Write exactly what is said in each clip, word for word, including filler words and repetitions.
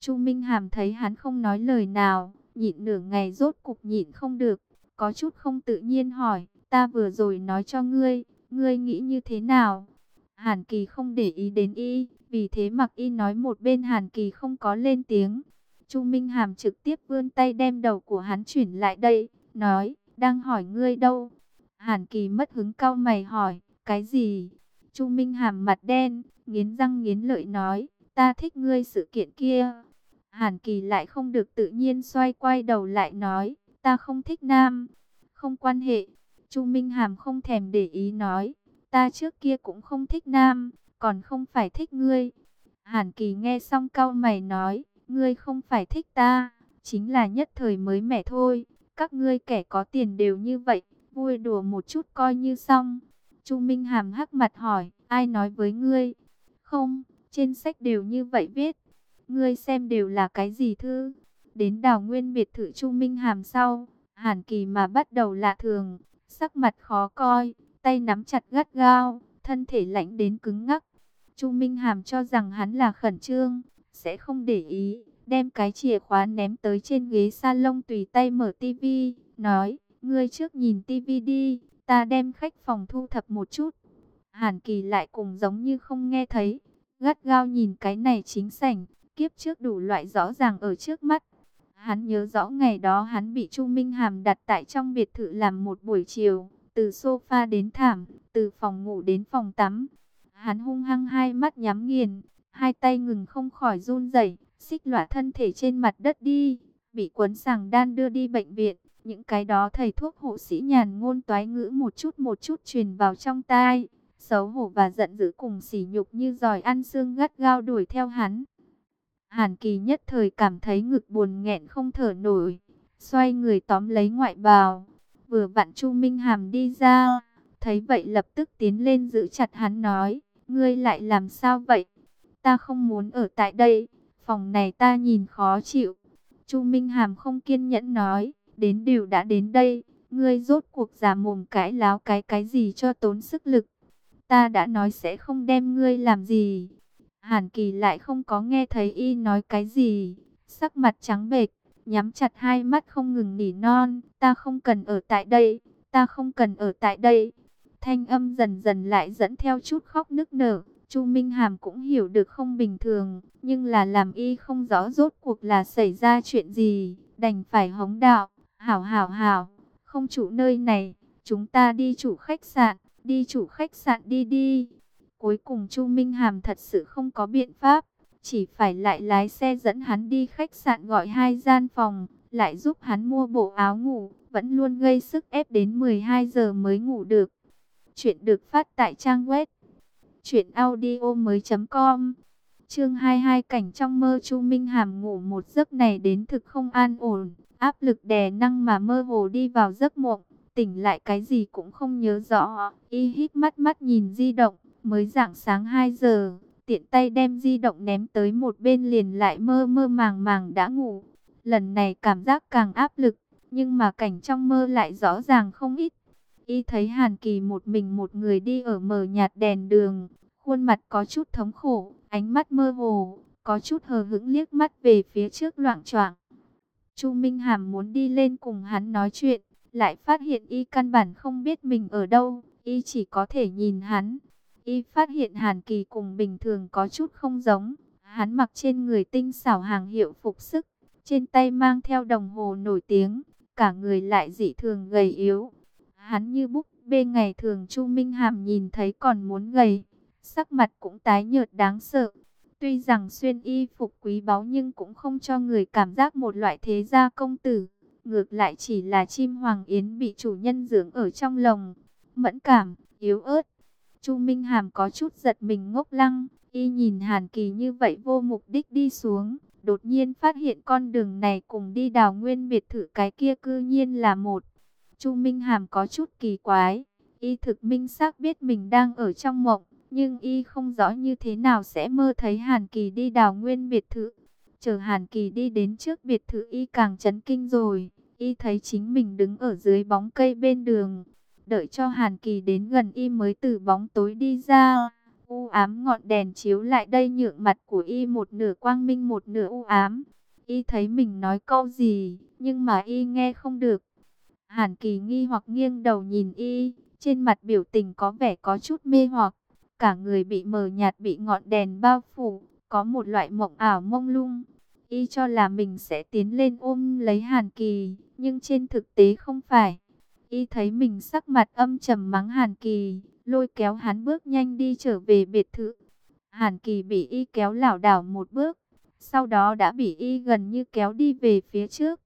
Chu Minh Hàm thấy hắn không nói lời nào, nhịn nửa ngày rốt cục nhịn không được, có chút không tự nhiên hỏi, ta vừa rồi nói cho ngươi, ngươi nghĩ như thế nào? Hàn Kỳ không để ý đến y, vì thế mặc y nói một bên. Hàn Kỳ không có lên tiếng. Chu Minh Hàm trực tiếp vươn tay đem đầu của hắn chuyển lại đây, nói, đang hỏi ngươi đâu? Hàn Kỳ mất hứng cau mày hỏi, cái gì? Chu Minh Hàm mặt đen, nghiến răng nghiến lợi nói, ta thích ngươi sự kiện kia. Hàn Kỳ lại không được tự nhiên xoay quay đầu lại nói, ta không thích nam. Không quan hệ. Chu Minh Hàm không thèm để ý nói, ta trước kia cũng không thích nam, còn không phải thích ngươi. Hàn Kỳ nghe xong cau mày nói, ngươi không phải thích ta, chính là nhất thời mới mẻ thôi. Các ngươi kẻ có tiền đều như vậy, vui đùa một chút coi như xong. Chu Minh Hàm hắc mặt hỏi, ai nói với ngươi? Không, trên sách đều như vậy viết. Ngươi xem đều là cái gì thư? Đến Đào Nguyên biệt thự Chu Minh Hàm sau, Hàn Kỳ mà bắt đầu lạ thường, sắc mặt khó coi, tay nắm chặt gắt gao, thân thể lạnh đến cứng ngắc. Chu Minh Hàm cho rằng hắn là khẩn trương, sẽ không để ý, đem cái chìa khóa ném tới trên ghế salon tùy tay mở tivi, nói, ngươi trước nhìn tivi đi, ta đem khách phòng thu thập một chút. Hàn Kỳ lại cùng giống như không nghe thấy, gắt gao nhìn cái này chính sảnh, kiếp trước đủ loại rõ ràng ở trước mắt. Hắn nhớ rõ ngày đó hắn bị Chu Minh Hàm đặt tại trong biệt thự làm một buổi chiều, từ sofa đến thảm, từ phòng ngủ đến phòng tắm. Hắn hung hăng hai mắt nhắm nghiền, hai tay ngừng không khỏi run rẩy, xích lõa thân thể trên mặt đất đi, bị quấn sàng đan đưa đi bệnh viện. Những cái đó thầy thuốc hộ sĩ nhàn ngôn toái ngữ một chút một chút truyền vào trong tai, xấu hổ và giận dữ cùng sỉ nhục như giòi ăn xương gắt gao đuổi theo hắn. Hàn Kỳ nhất thời cảm thấy ngực buồn nghẹn không thở nổi, xoay người tóm lấy ngoại bào. Vừa vặn Chu Minh Hàm đi ra, thấy vậy lập tức tiến lên giữ chặt hắn nói, ngươi lại làm sao vậy? Ta không muốn ở tại đây, phòng này ta nhìn khó chịu. Chu Minh Hàm không kiên nhẫn nói, đến đều đã đến đây, ngươi rốt cuộc giả mồm cãi láo cái cái gì cho tốn sức lực. Ta đã nói sẽ không đem ngươi làm gì. Hàn Kỳ lại không có nghe thấy y nói cái gì, sắc mặt trắng bệch, nhắm chặt hai mắt không ngừng nỉ non, ta không cần ở tại đây, ta không cần ở tại đây. Thanh âm dần dần lại dẫn theo chút khóc nức nở. Chu Minh Hàm cũng hiểu được không bình thường, nhưng là làm y không rõ rốt cuộc là xảy ra chuyện gì, đành phải hống đạo, hảo hảo hảo, không chủ nơi này, chúng ta đi chủ khách sạn, đi chủ khách sạn đi đi. Cuối cùng Chu Minh Hàm thật sự không có biện pháp, chỉ phải lại lái xe dẫn hắn đi khách sạn gọi hai gian phòng, lại giúp hắn mua bộ áo ngủ, vẫn luôn gây sức ép đến mười hai giờ mới ngủ được. Chuyện được phát tại trang web truyện audio mới chấm com. Chương hai mươi hai, cảnh trong mơ. Chu Minh Hàm ngủ một giấc này đến thực không an ổn, áp lực đè nặng mà mơ hồ đi vào giấc mộng, tỉnh lại cái gì cũng không nhớ rõ. Y hít mắt mắt nhìn di động, mới rạng sáng hai giờ, tiện tay đem di động ném tới một bên liền lại mơ mơ màng màng đã ngủ. Lần này cảm giác càng áp lực, nhưng mà cảnh trong mơ lại rõ ràng không ít. Y thấy Hàn Kỳ một mình một người đi ở mờ nhạt đèn đường, khuôn mặt có chút thống khổ, ánh mắt mơ hồ, có chút hờ hững liếc mắt về phía trước loạng choạng. Chu Minh Hàm muốn đi lên cùng hắn nói chuyện, lại phát hiện y căn bản không biết mình ở đâu, y chỉ có thể nhìn hắn. Y phát hiện Hàn Kỳ cùng bình thường có chút không giống, hắn mặc trên người tinh xảo hàng hiệu phục sức, trên tay mang theo đồng hồ nổi tiếng, cả người lại dị thường gầy yếu. Hắn như búp bê ngày thường Chu Minh Hàm nhìn thấy còn muốn gầy, sắc mặt cũng tái nhợt đáng sợ. Tuy rằng xuyên y phục quý báu nhưng cũng không cho người cảm giác một loại thế gia công tử, ngược lại chỉ là chim hoàng yến bị chủ nhân dưỡng ở trong lồng, mẫn cảm, yếu ớt. Chu Minh Hàm có chút giật mình ngốc lăng, y nhìn Hàn Kỳ như vậy vô mục đích đi xuống, đột nhiên phát hiện con đường này cùng đi Đào Nguyên biệt thự cái kia cư nhiên là một. Chu Minh Hàm có chút kỳ quái, y thực minh xác biết mình đang ở trong mộng, nhưng y không rõ như thế nào sẽ mơ thấy Hàn Kỳ đi Đào Nguyên biệt thự. Chờ Hàn Kỳ đi đến trước biệt thự y càng chấn kinh rồi, y thấy chính mình đứng ở dưới bóng cây bên đường. Đợi cho Hàn Kỳ đến gần y mới từ bóng tối đi ra, U ám ngọn đèn chiếu lại đây nhượng mặt của y một nửa quang minh một nửa u ám. Y thấy mình nói câu gì, nhưng mà y nghe không được. Hàn Kỳ nghi hoặc nghiêng đầu nhìn y, trên mặt biểu tình có vẻ có chút mê hoặc. Cả người bị mờ nhạt bị ngọn đèn bao phủ, có một loại mộng ảo mông lung. Y cho là mình sẽ tiến lên ôm lấy Hàn Kỳ, nhưng trên thực tế không phải. Y thấy mình sắc mặt âm trầm mắng Hàn Kỳ, lôi kéo hắn bước nhanh đi trở về biệt thự. Hàn Kỳ bị y kéo lảo đảo một bước, sau đó đã bị y gần như kéo đi về phía trước.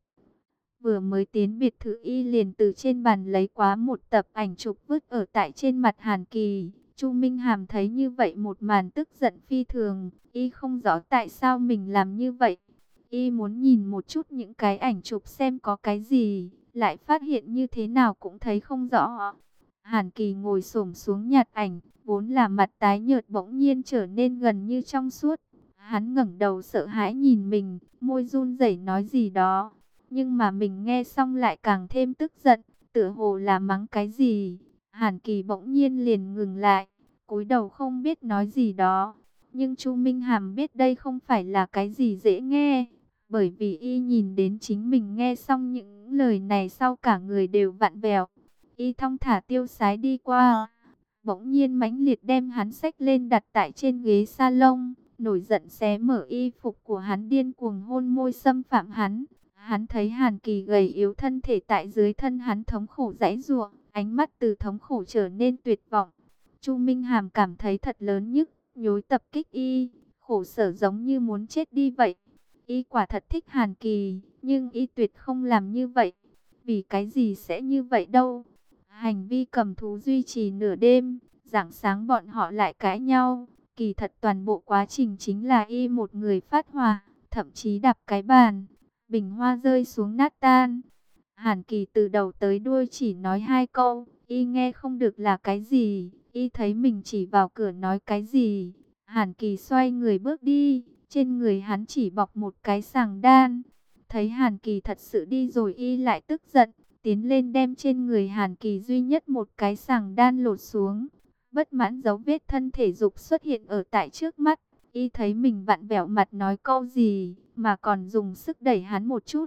Vừa mới tiến biệt thự y liền từ trên bàn lấy quá một tập ảnh chụp vứt ở tại trên mặt Hàn Kỳ. Chu Minh Hàm thấy như vậy một màn tức giận phi thường, y không rõ tại sao mình làm như vậy. Y muốn nhìn một chút những cái ảnh chụp xem có cái gì, lại phát hiện như thế nào cũng thấy không rõ. Hàn Kỳ ngồi xổm xuống nhặt ảnh, vốn là mặt tái nhợt bỗng nhiên trở nên gần như trong suốt. Hắn ngẩng đầu sợ hãi nhìn mình, môi run rẩy nói gì đó. Nhưng mà mình nghe xong lại càng thêm tức giận, tựa hồ là mắng cái gì. Hàn Kỳ bỗng nhiên liền ngừng lại, cúi đầu không biết nói gì đó. Nhưng Chu Minh Hàm biết đây không phải là cái gì dễ nghe, bởi vì y nhìn đến chính mình nghe xong những lời này sau cả người đều vặn vẹo. Y thong thả tiêu sái đi qua, bỗng nhiên mãnh liệt đem hắn xách lên đặt tại trên ghế salon, nổi giận xé mở y phục của hắn, điên cuồng hôn môi xâm phạm hắn. Hắn thấy Hàn Kỳ gầy yếu thân thể tại dưới thân hắn thống khổ giãy giụa, ánh mắt từ thống khổ trở nên tuyệt vọng. Chu Minh Hàm cảm thấy thật lớn nhức, nhối tập kích y, khổ sở giống như muốn chết đi vậy. Y quả thật thích Hàn Kỳ, nhưng y tuyệt không làm như vậy. Vì cái gì sẽ như vậy đâu? Hành vi cầm thú duy trì nửa đêm, rạng sáng bọn họ lại cãi nhau. Kỳ thật toàn bộ quá trình chính là y một người phát hỏa, thậm chí đập cái bàn. Bình hoa rơi xuống nát tan. Hàn Kỳ từ đầu tới đuôi chỉ nói hai câu, y nghe không được là cái gì, y thấy mình chỉ vào cửa nói cái gì. Hàn Kỳ xoay người bước đi, trên người hắn chỉ bọc một cái sàng đan. Thấy Hàn Kỳ thật sự đi rồi y lại tức giận, tiến lên đem trên người Hàn Kỳ duy nhất một cái sàng đan lột xuống. Bất mãn dấu vết thân thể dục xuất hiện ở tại trước mắt. Y thấy mình vặn vẹo mặt nói câu gì, mà còn dùng sức đẩy hắn một chút.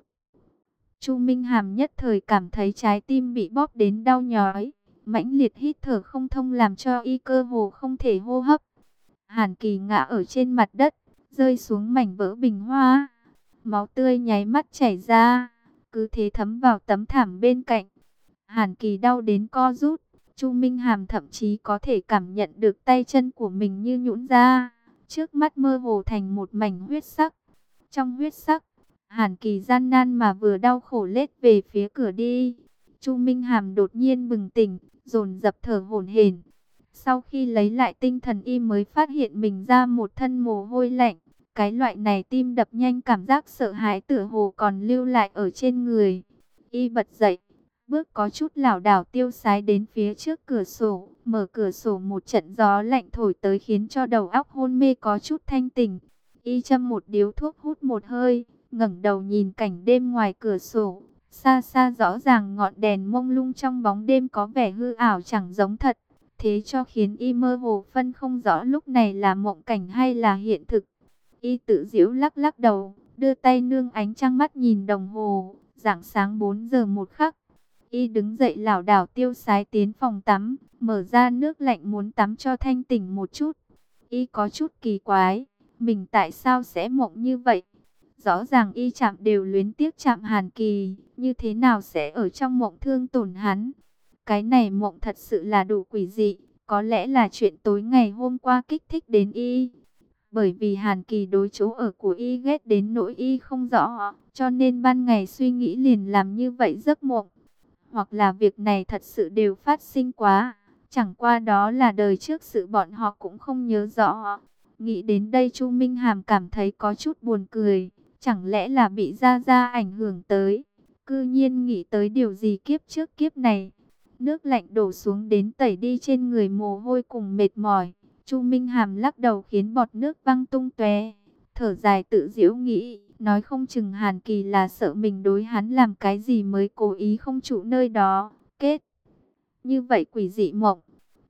Chu Minh Hàm nhất thời cảm thấy trái tim bị bóp đến đau nhói, mãnh liệt hít thở không thông làm cho y cơ hồ không thể hô hấp. Hàn Kỳ ngã ở trên mặt đất, rơi xuống mảnh vỡ bình hoa. Máu tươi nháy mắt chảy ra, cứ thế thấm vào tấm thảm bên cạnh. Hàn Kỳ đau đến co rút, Chu Minh Hàm thậm chí có thể cảm nhận được tay chân của mình như nhũn ra. Trước mắt mơ hồ thành một mảnh huyết sắc. Trong huyết sắc, Hàn Kỳ gian nan mà vừa đau khổ lết về phía cửa đi. Chu Minh Hàm đột nhiên bừng tỉnh, dồn dập thở hổn hển. Sau khi lấy lại tinh thần y mới phát hiện mình ra một thân mồ hôi lạnh. Cái loại này tim đập nhanh, cảm giác sợ hãi tựa hồ còn lưu lại ở trên người. Y bật dậy, bước có chút lảo đảo tiêu sái đến phía trước cửa sổ, mở cửa sổ, một trận gió lạnh thổi tới khiến cho đầu óc hôn mê có chút thanh tỉnh. Y châm một điếu thuốc hút một hơi, ngẩng đầu nhìn cảnh đêm ngoài cửa sổ. Xa xa rõ ràng ngọn đèn mông lung trong bóng đêm có vẻ hư ảo chẳng giống thật. Thế cho khiến y mơ hồ phân không rõ lúc này là mộng cảnh hay là hiện thực. Y tự giễu lắc lắc đầu, đưa tay nương ánh trăng, mắt nhìn đồng hồ, rạng sáng bốn giờ một khắc. Y đứng dậy lảo đảo tiêu sái tiến phòng tắm, mở ra nước lạnh muốn tắm cho thanh tỉnh một chút. Y có chút kỳ quái, mình tại sao sẽ mộng như vậy? Rõ ràng y chạm đều luyến tiếc chạm Hàn Kỳ, như thế nào sẽ ở trong mộng thương tổn hắn? Cái này mộng thật sự là đủ quỷ dị, có lẽ là chuyện tối ngày hôm qua kích thích đến y. Bởi vì Hàn Kỳ đối chỗ ở của y ghét đến nỗi y không rõ, cho nên ban ngày suy nghĩ liền làm như vậy giấc mộng. Hoặc là việc này thật sự đều phát sinh quá, chẳng qua đó là đời trước sự bọn họ cũng không nhớ rõ. Nghĩ đến đây Chu Minh Hàm cảm thấy có chút buồn cười, chẳng lẽ là bị Gia Gia ảnh hưởng tới. Cư nhiên nghĩ tới điều gì kiếp trước kiếp này. Nước lạnh đổ xuống đến tẩy đi trên người mồ hôi cùng mệt mỏi. Chu Minh Hàm lắc đầu khiến bọt nước văng tung tóe, thở dài tự giễu nghĩ, nói không chừng Hàn Kỳ là sợ mình đối hắn làm cái gì mới cố ý không trụ nơi đó. Kết như vậy quỷ dị mộng,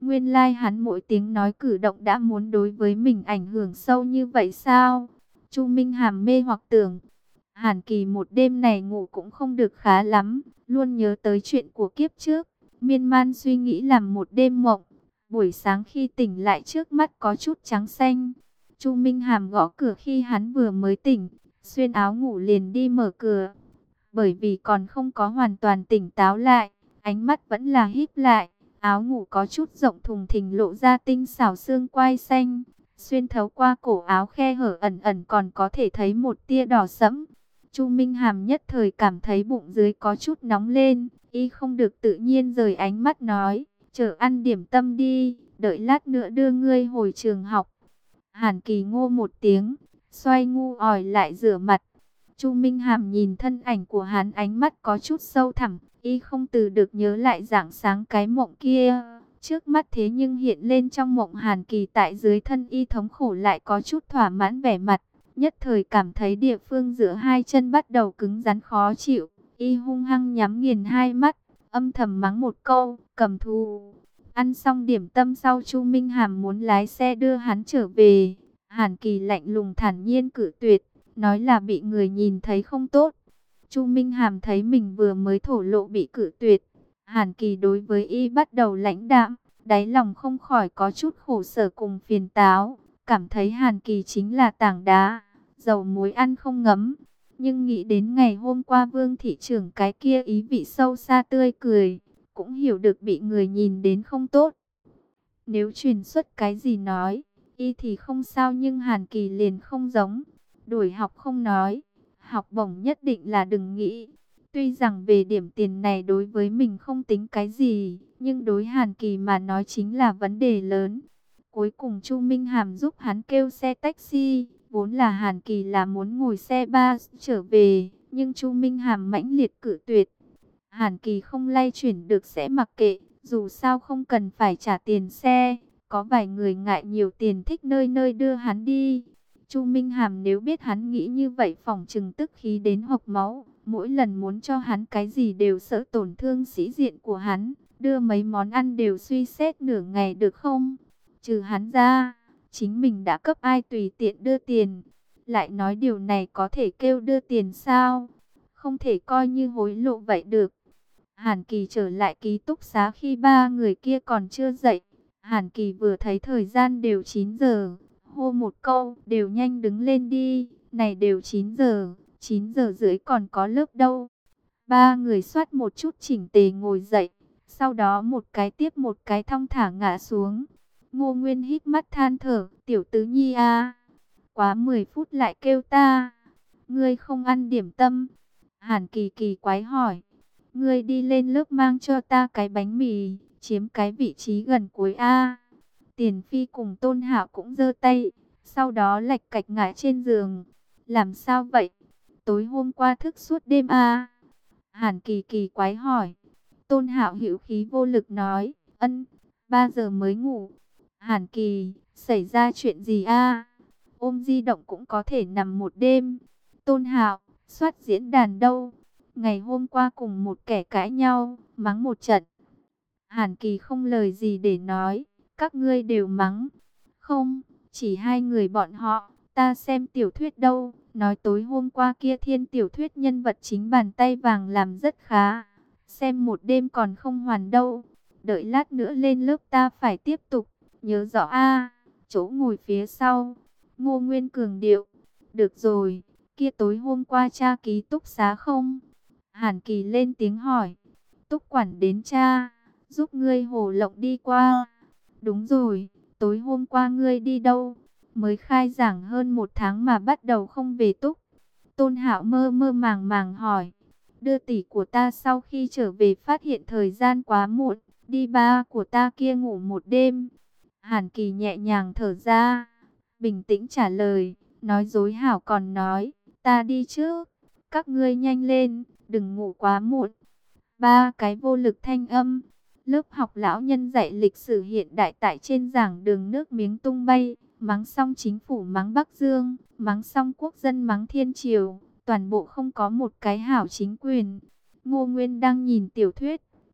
Nguyên lai like hắn mỗi tiếng nói cử động đã muốn đối với mình ảnh hưởng sâu như vậy sao? Chu Minh Hàm mê hoặc tưởng. Hàn Kỳ một đêm này ngủ cũng không được khá lắm, luôn nhớ tới chuyện của kiếp trước, miên man suy nghĩ làm một đêm mộng. Buổi sáng khi tỉnh lại trước mắt có chút trắng xanh. Chu Minh Hàm gõ cửa khi hắn vừa mới tỉnh, xuyên áo ngủ liền đi mở cửa. Bởi vì còn không có hoàn toàn tỉnh táo lại, ánh mắt vẫn là híp lại, áo ngủ có chút rộng thùng thình lộ ra tinh xảo xương quai xanh. Xuyên thấu qua cổ áo khe hở ẩn ẩn còn có thể thấy một tia đỏ sẫm. Chu Minh Hàm nhất thời cảm thấy bụng dưới có chút nóng lên, y không được tự nhiên rời ánh mắt nói, chờ ăn điểm tâm đi, đợi lát nữa đưa ngươi hồi trường học. Hàn Kỳ ngô một tiếng, xoay ngu ỏi lại rửa mặt. Chu Minh Hàm nhìn thân ảnh của hắn, ánh mắt có chút sâu thẳm, y không từ được nhớ lại dạng sáng cái mộng kia. Trước mắt thế nhưng hiện lên trong mộng Hàn Kỳ tại dưới thân y thống khổ lại có chút thỏa mãn vẻ mặt. Nhất thời cảm thấy địa phương giữa hai chân bắt đầu cứng rắn khó chịu. Y hung hăng nhắm nghiền hai mắt, âm thầm mắng một câu, cầm thù. Ăn xong điểm tâm sau Chu Minh Hàm muốn lái xe đưa hắn trở về. Hàn Kỳ lạnh lùng thản nhiên cự tuyệt, nói là bị người nhìn thấy không tốt. Chu Minh Hàm thấy mình vừa mới thổ lộ bị cự tuyệt. Hàn Kỳ đối với y bắt đầu lãnh đạm, đáy lòng không khỏi có chút khổ sở cùng phiền táo. Cảm thấy Hàn Kỳ chính là tảng đá, dầu muối ăn không ngấm. Nhưng nghĩ đến ngày hôm qua Vương thị trưởng cái kia ý vị sâu xa tươi cười, cũng hiểu được bị người nhìn đến không tốt. Nếu truyền xuất cái gì nói, y thì không sao, nhưng Hàn Kỳ liền không giống. Đuổi học không nói, học bổng nhất định là đừng nghĩ. Tuy rằng về điểm tiền này đối với mình không tính cái gì, nhưng đối Hàn Kỳ mà nói chính là vấn đề lớn. Cuối cùng Chu Minh Hàm giúp hắn kêu xe taxi, vốn là Hàn Kỳ là muốn ngồi xe bus trở về, nhưng Chu Minh Hàm mãnh liệt cự tuyệt. Hàn Kỳ không lay chuyển được sẽ mặc kệ, dù sao không cần phải trả tiền xe, có vài người ngại nhiều tiền thích nơi nơi đưa hắn đi. Chu Minh Hàm nếu biết hắn nghĩ như vậy phỏng chừng tức khí đến hộc máu, mỗi lần muốn cho hắn cái gì đều sợ tổn thương sĩ diện của hắn, đưa mấy món ăn đều suy xét nửa ngày được không? Trừ hắn ra, chính mình đã cấp ai tùy tiện đưa tiền, lại nói điều này có thể kêu đưa tiền sao? Không thể coi như hối lộ vậy được. Hàn Kỳ trở lại ký túc xá khi ba người kia còn chưa dậy. Hàn Kỳ vừa thấy thời gian đều chín giờ, hô một câu, đều nhanh đứng lên đi, này đều chín giờ, chín giờ rưỡi còn có lớp đâu. Ba người soát một chút chỉnh tề ngồi dậy, sau đó một cái tiếp một cái thong thả ngã xuống. Ngô Nguyên hít mắt than thở, tiểu tứ nhi a, quá mười phút lại kêu ta, ngươi không ăn điểm tâm. Hàn Kỳ kỳ quái hỏi, ngươi đi lên lớp mang cho ta cái bánh mì, chiếm cái vị trí gần cuối a. Tiền Phi cùng Tôn Hạo cũng giơ tay, sau đó lạch cạch ngã trên giường. Làm sao vậy? Tối hôm qua thức suốt đêm a? Hàn Kỳ kỳ quái hỏi. Tôn Hạo hữu khí vô lực nói, ân, ba giờ mới ngủ. Hàn Kỳ, xảy ra chuyện gì a? Ôm di động cũng có thể nằm một đêm. Tôn Hạo, soát diễn đàn đâu? Ngày hôm qua cùng một kẻ cãi nhau, mắng một trận. Hàn Kỳ không lời gì để nói, các ngươi đều mắng. Không, chỉ hai người bọn họ, ta xem tiểu thuyết đâu, nói tối hôm qua kia thiên tiểu thuyết nhân vật chính bàn tay vàng làm rất khá. Xem một đêm còn không hoàn đâu, đợi lát nữa lên lớp ta phải tiếp tục, nhớ rõ a. Chỗ ngồi phía sau, Ngô Nguyên cường điệu, được rồi, kia tối hôm qua cha ký túc xá không? Hàn Kỳ lên tiếng hỏi, túc quản đến cha, giúp ngươi hồ lộng đi qua. Đúng rồi, tối hôm qua ngươi đi đâu? Mới khai giảng hơn một tháng mà bắt đầu không về túc. Tôn Hạo mơ mơ màng màng hỏi, đưa tỷ của ta sau khi trở về phát hiện thời gian quá muộn, đi ba của ta kia ngủ một đêm. Hàn Kỳ nhẹ nhàng thở ra, bình tĩnh trả lời, nói dối hảo còn nói, ta đi trước, các ngươi nhanh lên, đừng ngủ quá muộn. Ba cái vô lực thanh âm. Lớp học lão nhân dạy lịch sử hiện đại tại trên giảng đường nước miếng tung bay, mắng xong chính phủ mắng Bắc Dương, mắng xong quốc dân mắng Thiên Triều, toàn bộ không có một cái hảo chính quyền. Ngô Nguyên đang nhìn tiểu thuyết,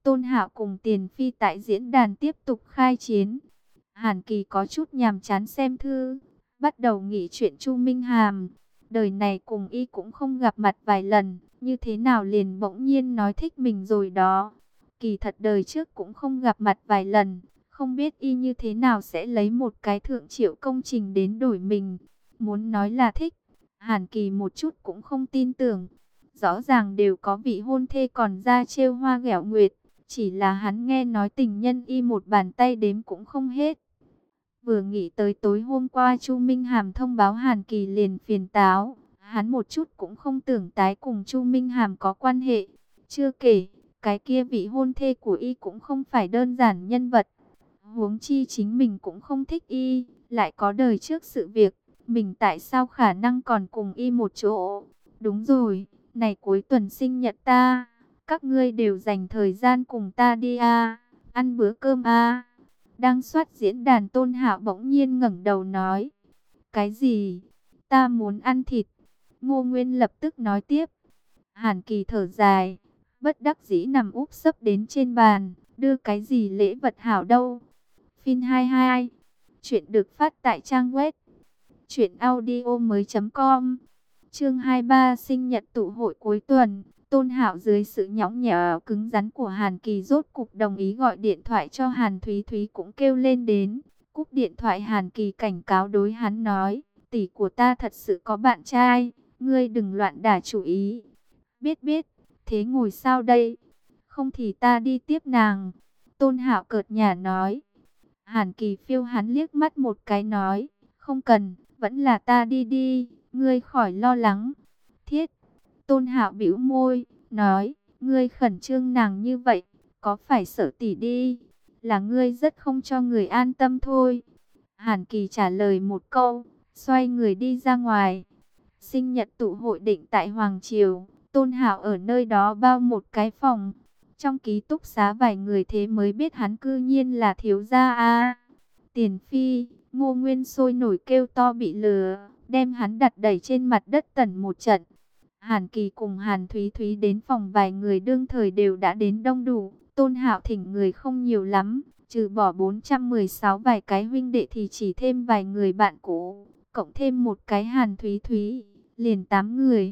Tôn Hạo cùng Tiền Phi tại diễn đàn tiếp tục khai chiến. Hàn Kỳ có chút nhàm chán xem thư, bắt đầu nghĩ chuyện Chu Minh Hàm. Đời này cùng y cũng không gặp mặt vài lần, như thế nào liền bỗng nhiên nói thích mình rồi đó. Kỳ thật đời trước cũng không gặp mặt vài lần, không biết y như thế nào sẽ lấy một cái thượng triệu công trình đến đổi mình. Muốn nói là thích, Hàn Kỳ một chút cũng không tin tưởng. Rõ ràng đều có vị hôn thê còn ra trêu hoa ghẹo nguyệt, chỉ là hắn nghe nói tình nhân y một bàn tay đếm cũng không hết. Vừa nghĩ tới tối hôm qua Chu Minh Hàm thông báo Hàn Kỳ liền phiền táo, hắn một chút cũng không tưởng tái cùng Chu Minh Hàm có quan hệ. Chưa kể, cái kia vị hôn thê của y cũng không phải đơn giản nhân vật. Huống chi chính mình cũng không thích y, lại có đời trước sự việc, mình tại sao khả năng còn cùng y một chỗ. Đúng rồi, này cuối tuần sinh nhật ta, các ngươi đều dành thời gian cùng ta đi à, ăn bữa cơm à. Đang soát diễn đàn Tôn Hạo bỗng nhiên ngẩng đầu nói. Cái gì? Ta muốn ăn thịt. Ngô Nguyên lập tức nói tiếp. Hàn Kỳ thở dài, bất đắc dĩ nằm úp sấp đến trên bàn, đưa cái gì lễ vật hảo đâu. Fin hai mươi hai. Chuyện được phát tại trang web truyệnaudiomoi chấm com. Chương hai mươi ba sinh nhật tụ hội cuối tuần. Tôn Hạo dưới sự nhõng nhẽo cứng rắn của Hàn Kỳ rốt cục đồng ý gọi điện thoại cho Hàn Thúy Thúy cũng kêu lên đến. Cúp điện thoại Hàn Kỳ cảnh cáo đối hắn nói, tỷ của ta thật sự có bạn trai, ngươi đừng loạn đả chủ ý. Biết biết, thế ngồi sao đây? Không thì ta đi tiếp nàng. Tôn Hạo cợt nhả nói. Hàn Kỳ phiêu hắn liếc mắt một cái nói, không cần, vẫn là ta đi đi, ngươi khỏi lo lắng. Thiết. Tôn Hạo bĩu môi, nói, ngươi khẩn trương nàng như vậy, có phải sợ tỷ đi, là ngươi rất không cho người an tâm thôi. Hàn Kỳ trả lời một câu, xoay người đi ra ngoài. Sinh nhật tụ hội định tại Hoàng Triều, Tôn Hạo ở nơi đó bao một cái phòng. Trong ký túc xá vài người thế mới biết hắn cư nhiên là thiếu gia a. Tiền Phi, Ngô Nguyên sôi nổi kêu to bị lừa, đem hắn đặt đẩy trên mặt đất tẩn một trận. Hàn Kỳ cùng Hàn Thúy Thúy đến phòng vài người đương thời đều đã đến đông đủ. Tôn Hạo thỉnh người không nhiều lắm, trừ bỏ bốn trăm mười sáu vài cái huynh đệ thì chỉ thêm vài người bạn cũ, cộng thêm một cái Hàn Thúy Thúy, liền tám người.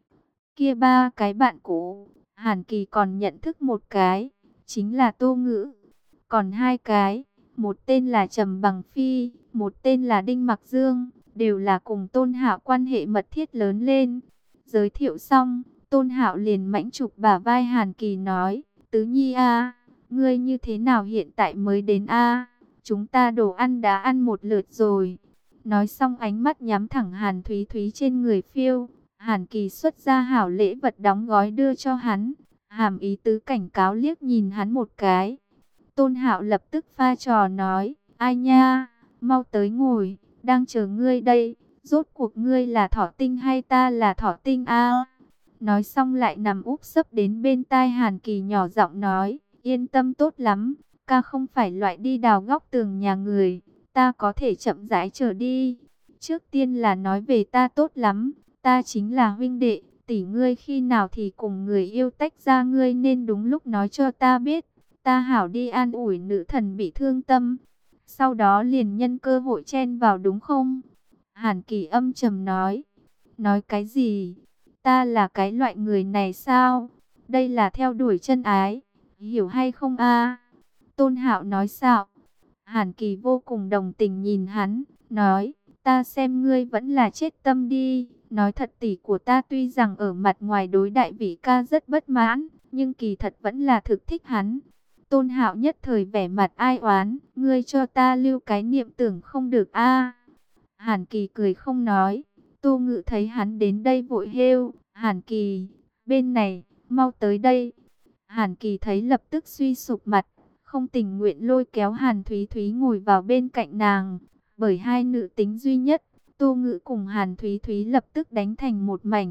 Kia ba cái bạn cũ, Hàn Kỳ còn nhận thức một cái, chính là Tô Ngữ. Còn hai cái, một tên là Trầm Bằng Phi, một tên là Đinh Mặc Dương, đều là cùng Tôn Hạo quan hệ mật thiết lớn lên. Giới thiệu xong, Tôn Hạo liền mãnh chụp bả vai Hàn Kỳ nói, Tứ Nhi a, ngươi như thế nào hiện tại mới đến a? Chúng ta đồ ăn đã ăn một lượt rồi. Nói xong ánh mắt nhắm thẳng Hàn Thúy Thúy trên người phiêu. Hàn Kỳ xuất ra hảo lễ vật đóng gói đưa cho hắn, hàm ý tứ cảnh cáo liếc nhìn hắn một cái. Tôn Hạo lập tức pha trò nói, ai nha, mau tới ngồi, đang chờ ngươi đây. Rốt cuộc ngươi là thỏ tinh hay ta là thỏ tinh a? Nói xong lại nằm úp sấp đến bên tai Hàn Kỳ nhỏ giọng nói, yên tâm tốt lắm, ca không phải loại đi đào góc tường nhà người, ta có thể chậm rãi trở đi. Trước tiên là nói về ta tốt lắm, ta chính là huynh đệ, tỷ ngươi khi nào thì cùng người yêu tách ra ngươi nên đúng lúc nói cho ta biết, ta hảo đi an ủi nữ thần bị thương tâm. Sau đó liền nhân cơ hội chen vào đúng không? Hàn Kỳ âm trầm nói. Nói cái gì? Ta là cái loại người này sao? Đây là theo đuổi chân ái. Hiểu hay không a? Tôn Hạo nói xạo. Hàn Kỳ vô cùng đồng tình nhìn hắn. Nói. Ta xem ngươi vẫn là chết tâm đi. Nói thật tỷ của ta tuy rằng ở mặt ngoài đối đại vị ca rất bất mãn. Nhưng kỳ thật vẫn là thực thích hắn. Tôn Hạo nhất thời vẻ mặt ai oán. Ngươi cho ta lưu cái niệm tưởng không được a? Hàn Kỳ cười không nói. Tô Ngự thấy hắn đến đây vội hêu. Hàn Kỳ, bên này, mau tới đây. Hàn Kỳ thấy lập tức suy sụp mặt. Không tình nguyện lôi kéo Hàn Thúy Thúy ngồi vào bên cạnh nàng. Bởi hai nữ tính duy nhất, Tô Ngự cùng Hàn Thúy Thúy lập tức đánh thành một mảnh.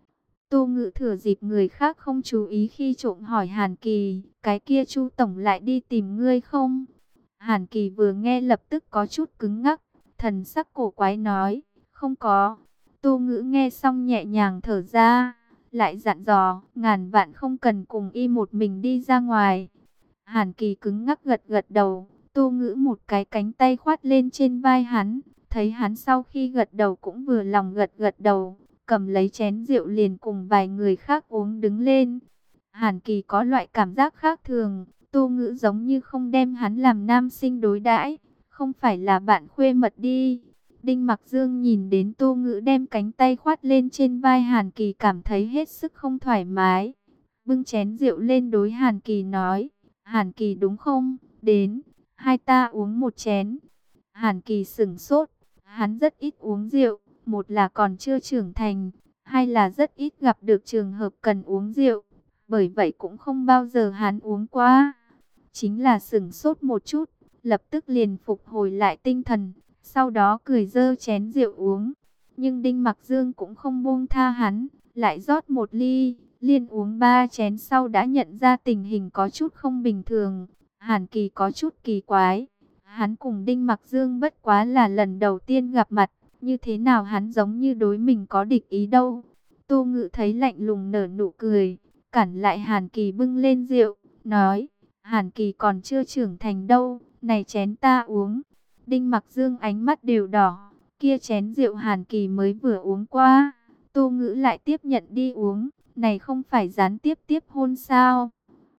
Tô Ngự thừa dịp người khác không chú ý khi trộm hỏi Hàn Kỳ, cái kia Chu Tổng lại đi tìm ngươi không? Hàn Kỳ vừa nghe lập tức có chút cứng ngắc, thần sắc cổ quái nói, không có. Tô Ngữ nghe xong nhẹ nhàng thở ra, lại dặn dò, ngàn vạn không cần cùng y một mình đi ra ngoài. Hàn Kỳ cứng ngắc gật gật đầu, Tô Ngữ một cái cánh tay khoát lên trên vai hắn, thấy hắn sau khi gật đầu cũng vừa lòng gật gật đầu, cầm lấy chén rượu liền cùng vài người khác uống đứng lên. Hàn Kỳ có loại cảm giác khác thường, Tô Ngữ giống như không đem hắn làm nam sinh đối đãi, không phải là bạn khuê mật đi. Đinh Mặc Dương nhìn đến Tô Ngữ đem cánh tay khoát lên trên vai Hàn Kỳ cảm thấy hết sức không thoải mái. Bưng chén rượu lên đối Hàn Kỳ nói, Hàn Kỳ đúng không? Đến, hai ta uống một chén. Hàn Kỳ sửng sốt, hắn rất ít uống rượu, một là còn chưa trưởng thành, hai là rất ít gặp được trường hợp cần uống rượu, bởi vậy cũng không bao giờ hắn uống qua. Chính là sửng sốt một chút, lập tức liền phục hồi lại tinh thần, sau đó cười dơ chén rượu uống. Nhưng Đinh Mặc Dương cũng không buông tha hắn, lại rót một ly, liên uống ba chén sau đã nhận ra tình hình có chút không bình thường. Hàn Kỳ có chút kỳ quái, hắn cùng Đinh Mặc Dương bất quá là lần đầu tiên gặp mặt, như thế nào hắn giống như đối mình có địch ý đâu. Tô Ngự thấy lạnh lùng nở nụ cười, cản lại Hàn Kỳ bưng lên rượu, nói, Hàn Kỳ còn chưa trưởng thành đâu, này chén ta uống. Đinh Mặc Dương ánh mắt đều đỏ, kia chén rượu Hàn Kỳ mới vừa uống qua, Tô Ngữ lại tiếp nhận đi uống, này không phải gián tiếp tiếp hôn sao?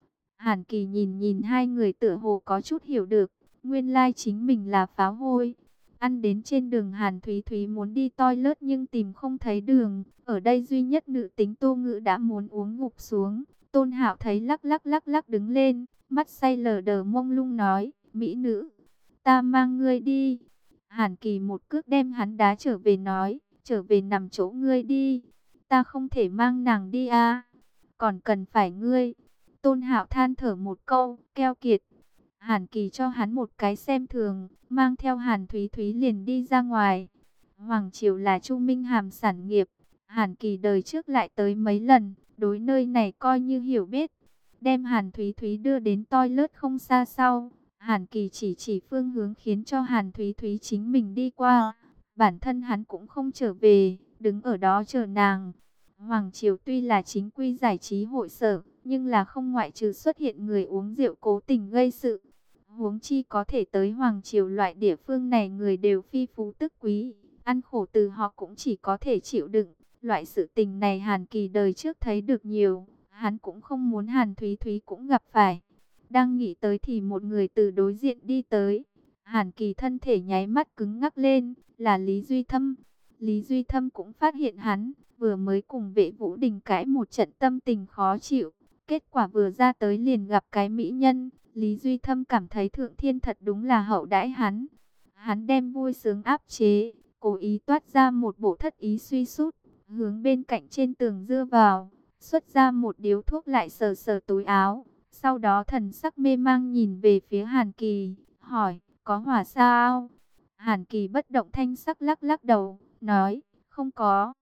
Hàn Kỳ nhìn nhìn hai người tựa hồ có chút hiểu được, nguyên lai chính mình là pháo hôi. Ăn đến trên đường Hàn Thúy Thúy muốn đi toilet nhưng tìm không thấy đường, ở đây duy nhất nữ tính Tô Ngữ đã muốn uống ngụp xuống. Tôn Hạo thấy lắc lắc lắc lắc đứng lên, mắt say lờ đờ mông lung nói, mỹ nữ, ta mang ngươi đi. Hàn Kỳ một cước đem hắn đá trở về nói, trở về nằm chỗ ngươi đi, ta không thể mang nàng đi à, còn cần phải ngươi. Tôn Hạo than thở một câu, keo kiệt. Hàn Kỳ cho hắn một cái xem thường, mang theo Hàn Thúy Thúy liền đi ra ngoài. Hoàng Triều là Chu Minh Hàm sản nghiệp, Hàn Kỳ đời trước lại tới mấy lần, đối nơi này coi như hiểu biết. Đem Hàn Thúy Thúy đưa đến toilet không xa sau, Hàn Kỳ chỉ chỉ phương hướng khiến cho Hàn Thúy Thúy chính mình đi qua. Bản thân hắn cũng không trở về, đứng ở đó chờ nàng. Hoàng Triều tuy là chính quy giải trí hội sở, nhưng là không ngoại trừ xuất hiện người uống rượu cố tình gây sự. Huống chi có thể tới Hoàng Triều loại địa phương này người đều phi phú tức quý, ăn khổ từ họ cũng chỉ có thể chịu đựng. Loại sự tình này Hàn Kỳ đời trước thấy được nhiều, hắn cũng không muốn Hàn Thúy Thúy cũng gặp phải. Đang nghĩ tới thì một người từ đối diện đi tới. Hàn Kỳ thân thể nháy mắt cứng ngắc lên, là Lý Duy Thâm. Lý Duy Thâm cũng phát hiện hắn, vừa mới cùng Vệ Vũ Đình cãi một trận tâm tình khó chịu. Kết quả vừa ra tới liền gặp cái mỹ nhân, Lý Duy Thâm cảm thấy Thượng Thiên thật đúng là hậu đãi hắn. Hắn đem vui sướng áp chế, cố ý toát ra một bộ thất ý suy sút, hướng bên cạnh trên tường dưa vào, xuất ra một điếu thuốc lại sờ sờ túi áo. Sau đó thần sắc mê mang nhìn về phía Hàn Kỳ, hỏi, có hỏa sao? Hàn Kỳ bất động thanh sắc lắc lắc đầu, nói, không có.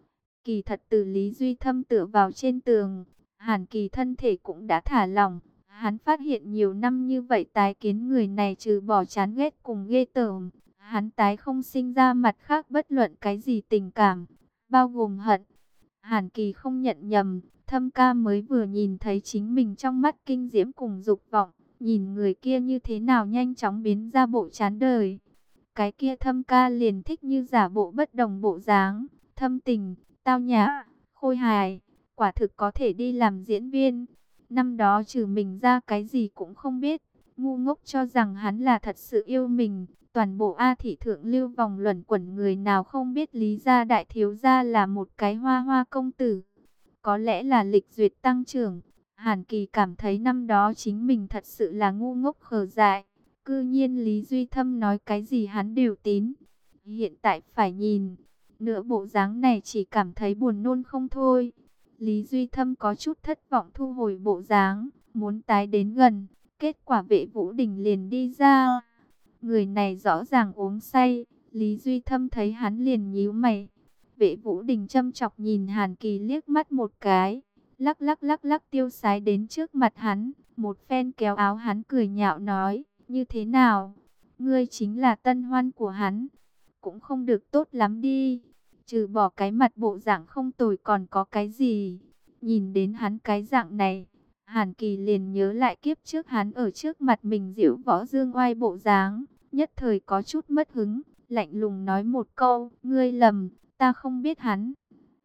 Kỳ thật từ Lý Duy Thâm tựa vào trên tường, Hàn Kỳ thân thể cũng đã thả lỏng. Hắn phát hiện nhiều năm như vậy tái kiến người này trừ bỏ chán ghét cùng ghê tởm, hắn tái không sinh ra mặt khác bất luận cái gì tình cảm, bao gồm hận. Hàn Kỳ không nhận nhầm, Thâm ca mới vừa nhìn thấy chính mình trong mắt kinh diễm cùng dục vọng, nhìn người kia như thế nào nhanh chóng biến ra bộ chán đời. Cái kia Thâm ca liền thích như giả bộ bất đồng bộ dáng, thâm tình, tao nhã, khôi hài, quả thực có thể đi làm diễn viên. Năm đó trừ mình ra cái gì cũng không biết, ngu ngốc cho rằng hắn là thật sự yêu mình. Toàn bộ A Thị Thượng Lưu vòng luẩn quẩn người nào không biết Lý gia đại thiếu gia là một cái hoa hoa công tử. Có lẽ là lịch duyệt tăng trưởng, Hàn Kỳ cảm thấy năm đó chính mình thật sự là ngu ngốc khờ dại. Cư nhiên Lý Duy Thâm nói cái gì hắn đều tín. Hiện tại phải nhìn, nửa bộ dáng này chỉ cảm thấy buồn nôn không thôi. Lý Duy Thâm có chút thất vọng thu hồi bộ dáng, muốn tái đến gần, kết quả Vệ Vũ Đình liền đi ra. Người này rõ ràng uống say, Lý Duy Thâm thấy hắn liền nhíu mày. Vệ Vũ Đình châm chọc nhìn Hàn Kỳ liếc mắt một cái, lắc lắc lắc lắc tiêu sái đến trước mặt hắn, một phen kéo áo hắn cười nhạo nói, như thế nào? Ngươi chính là tân hoan của hắn, cũng không được tốt lắm đi. Trừ bỏ cái mặt bộ dạng không tồi còn có cái gì? Nhìn đến hắn cái dạng này, Hàn Kỳ liền nhớ lại kiếp trước hắn ở trước mặt mình giễu võ dương oai bộ dáng, nhất thời có chút mất hứng, lạnh lùng nói một câu, ngươi lầm, ta không biết hắn.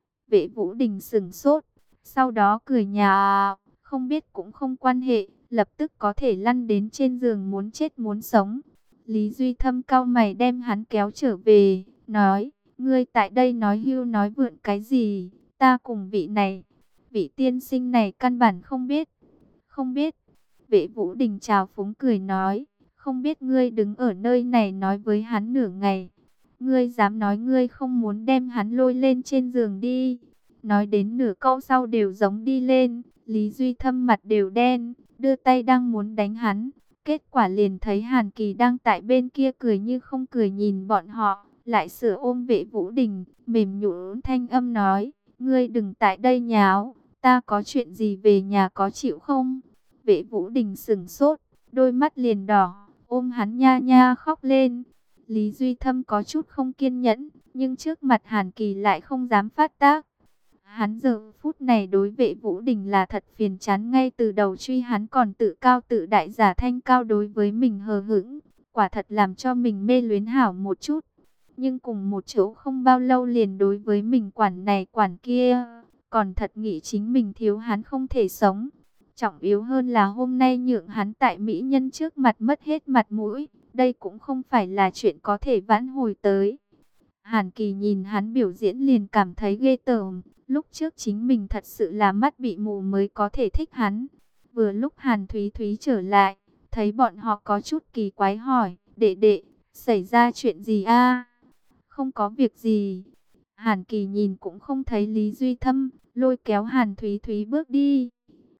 Vệ Vũ Đình sững sốt, sau đó cười nhạo, không biết cũng không quan hệ, lập tức có thể lăn đến trên giường muốn chết muốn sống. Lý Duy Thâm cau mày đem hắn kéo trở về, nói, ngươi tại đây nói hưu nói vượn cái gì, ta cùng vị này, vị tiên sinh này căn bản không biết, không biết. Vệ Vũ Đình trào phúng cười nói, không biết ngươi đứng ở nơi này nói với hắn nửa ngày. Ngươi dám nói ngươi không muốn đem hắn lôi lên trên giường đi. Nói đến nửa câu sau đều giống đi lên, Lý Duy Thâm mặt đều đen, đưa tay đang muốn đánh hắn. Kết quả liền thấy Hàn Kỳ đang tại bên kia cười như không cười nhìn bọn họ, lại sửa ôm Vệ Vũ Đình, mềm nhũn thanh âm nói, ngươi đừng tại đây nháo, ta có chuyện gì về nhà có chịu không? Vệ Vũ Đình sững sốt, đôi mắt liền đỏ, ôm hắn nha nha khóc lên. Lý Duy Thâm có chút không kiên nhẫn, nhưng trước mặt Hàn Kỳ lại không dám phát tác. Hắn giờ phút này đối Vệ Vũ Đình là thật phiền chán, ngay từ đầu truy hắn còn tự cao tự đại giả thanh cao đối với mình hờ hững, quả thật làm cho mình mê luyến hảo một chút. Nhưng cùng một chỗ không bao lâu liền đối với mình quản này quản kia, còn thật nghĩ chính mình thiếu hắn không thể sống. Trọng yếu hơn là hôm nay nhượng hắn tại mỹ nhân trước mặt mất hết mặt mũi, đây cũng không phải là chuyện có thể vãn hồi tới. Hàn Kỳ nhìn hắn biểu diễn liền cảm thấy ghê tởm, lúc trước chính mình thật sự là mắt bị mù mới có thể thích hắn. Vừa lúc Hàn Thúy Thúy trở lại, thấy bọn họ có chút kỳ quái hỏi, đệ đệ, xảy ra chuyện gì a? Không có việc gì. Hàn Kỳ nhìn cũng không thấy Lý Duy Thâm, lôi kéo Hàn Thúy Thúy bước đi.